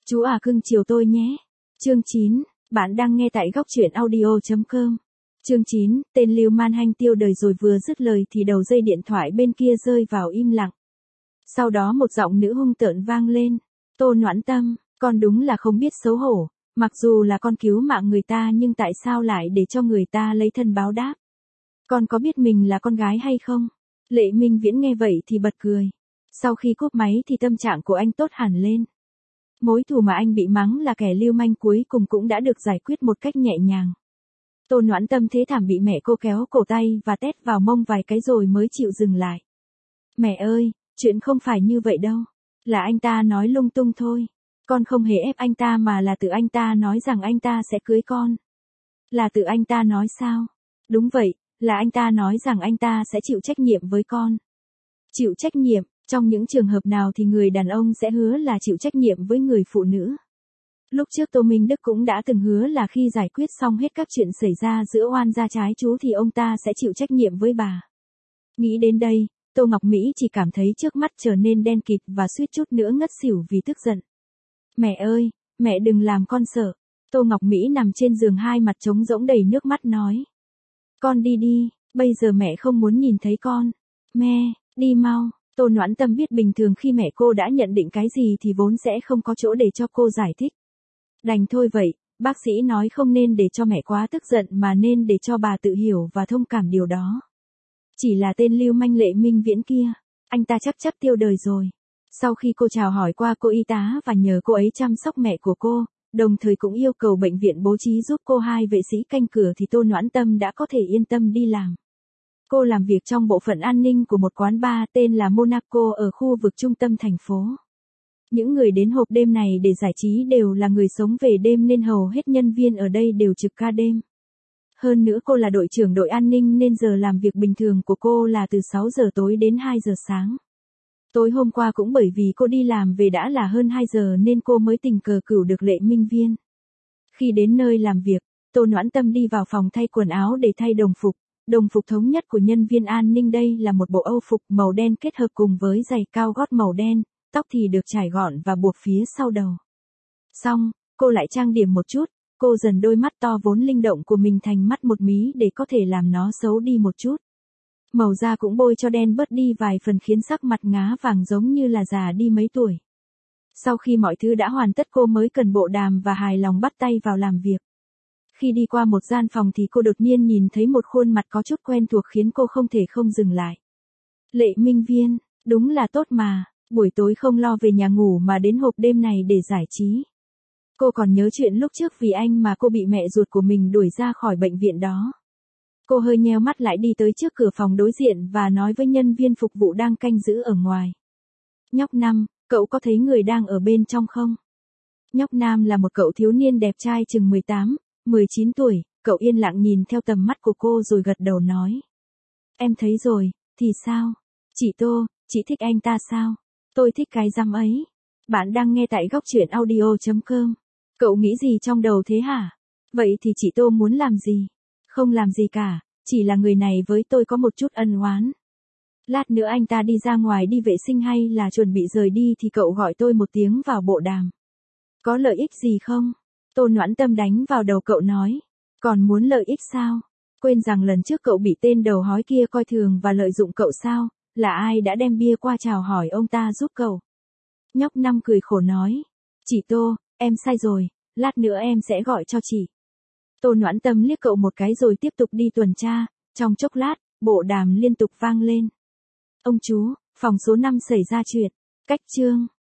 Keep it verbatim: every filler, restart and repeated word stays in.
Chú à cưng chiều tôi nhé. Chương chín, bạn đang nghe tại góc truyện audio chấm com. Chương chín, tên Lưu Man Hanh tiêu đời rồi vừa dứt lời thì đầu dây điện thoại bên kia rơi vào im lặng. Sau đó một giọng nữ hung tợn vang lên. Tô Noãn Tâm, con đúng là không biết xấu hổ, mặc dù là con cứu mạng người ta nhưng tại sao lại để cho người ta lấy thân báo đáp? Con có biết mình là con gái hay không? Lệ Minh Viễn nghe vậy thì bật cười. Sau khi cúp máy thì tâm trạng của anh tốt hẳn lên. Mối thù mà anh bị mắng là kẻ lưu manh cuối cùng cũng đã được giải quyết một cách nhẹ nhàng. Tô Noãn Tâm thế thảm bị mẹ cô kéo cổ tay và tét vào mông vài cái rồi mới chịu dừng lại. Mẹ ơi, chuyện không phải như vậy đâu. Là anh ta nói lung tung thôi. Con không hề ép anh ta mà là tự anh ta nói rằng anh ta sẽ cưới con. Là tự anh ta nói sao? Đúng vậy, là anh ta nói rằng anh ta sẽ chịu trách nhiệm với con. Chịu trách nhiệm, trong những trường hợp nào thì người đàn ông sẽ hứa là chịu trách nhiệm với người phụ nữ. Lúc trước Tô Minh Đức cũng đã từng hứa là khi giải quyết xong hết các chuyện xảy ra giữa oan gia trái chú thì ông ta sẽ chịu trách nhiệm với bà. Nghĩ đến đây, Tô Ngọc Mỹ chỉ cảm thấy trước mắt trở nên đen kịt và suýt chút nữa ngất xỉu vì tức giận. Mẹ ơi, mẹ đừng làm con sợ. Tô Ngọc Mỹ nằm trên giường hai mặt trống rỗng đầy nước mắt nói. Con đi đi, bây giờ mẹ không muốn nhìn thấy con. Mẹ, đi mau. Tô Noãn Tâm biết bình thường khi mẹ cô đã nhận định cái gì thì vốn sẽ không có chỗ để cho cô giải thích. Đành thôi vậy, bác sĩ nói không nên để cho mẹ quá tức giận mà nên để cho bà tự hiểu và thông cảm điều đó. Chỉ là tên lưu manh Lệ Minh Viễn kia, anh ta chắc chắc tiêu đời rồi. Sau khi cô chào hỏi qua cô y tá và nhờ cô ấy chăm sóc mẹ của cô, đồng thời cũng yêu cầu bệnh viện bố trí giúp cô hai vệ sĩ canh cửa thì Tô Noãn Tâm đã có thể yên tâm đi làm. Cô làm việc trong bộ phận an ninh của một quán bar tên là Monaco ở khu vực trung tâm thành phố. Những người đến hộp đêm này để giải trí đều là người sống về đêm nên hầu hết nhân viên ở đây đều trực ca đêm. Hơn nữa cô là đội trưởng đội an ninh nên giờ làm việc bình thường của cô là từ sáu giờ tối đến hai giờ sáng. Tối hôm qua cũng bởi vì cô đi làm về đã là hơn hai giờ nên cô mới tình cờ cửu được Lệ Minh Viễn. Khi đến nơi làm việc, Tô Noãn Tâm đi vào phòng thay quần áo để thay đồng phục. Đồng phục thống nhất của nhân viên an ninh đây là một bộ âu phục màu đen kết hợp cùng với giày cao gót màu đen, tóc thì được trải gọn và buộc phía sau đầu. Xong, cô lại trang điểm một chút, cô dần đôi mắt to vốn linh động của mình thành mắt một mí để có thể làm nó xấu đi một chút. Màu da cũng bôi cho đen bớt đi vài phần khiến sắc mặt ngá vàng giống như là già đi mấy tuổi. Sau khi mọi thứ đã hoàn tất cô mới cần bộ đàm và hài lòng bắt tay vào làm việc. Khi đi qua một gian phòng thì cô đột nhiên nhìn thấy một khuôn mặt có chút quen thuộc khiến cô không thể không dừng lại. Lệ Minh Viễn, đúng là tốt mà, buổi tối không lo về nhà ngủ mà đến hộp đêm này để giải trí. Cô còn nhớ chuyện lúc trước vì anh mà cô bị mẹ ruột của mình đuổi ra khỏi bệnh viện đó. Cô hơi nheo mắt lại đi tới trước cửa phòng đối diện và nói với nhân viên phục vụ đang canh giữ ở ngoài. Nhóc Năm, cậu có thấy người đang ở bên trong không? Nhóc Nam là một cậu thiếu niên đẹp trai chừng mười tám, mười chín tuổi, cậu yên lặng nhìn theo tầm mắt của cô rồi gật đầu nói. Em thấy rồi, thì sao? Chị Tô, chị thích anh ta sao? Tôi thích cái răm ấy. Bạn đang nghe tại góc truyện audio chấm com. Cậu nghĩ gì trong đầu thế hả? Vậy thì chị Tô muốn làm gì? Không làm gì cả, chỉ là người này với tôi có một chút ân oán. Lát nữa anh ta đi ra ngoài đi vệ sinh hay là chuẩn bị rời đi thì cậu gọi tôi một tiếng vào bộ đàm. Có lợi ích gì không? Tô Noãn Tâm đánh vào đầu cậu nói. Còn muốn lợi ích sao? Quên rằng lần trước cậu bị tên đầu hói kia coi thường và lợi dụng cậu sao? Là ai đã đem bia qua chào hỏi ông ta giúp cậu? Nhóc Năm cười khổ nói. Chị Tô, em sai rồi, lát nữa em sẽ gọi cho chị. Tô Noãn Tâm liếc cậu một cái rồi tiếp tục đi tuần tra. Trong chốc lát, bộ đàm liên tục vang lên. Ông chú, phòng số năm xảy ra chuyện. Cách chương.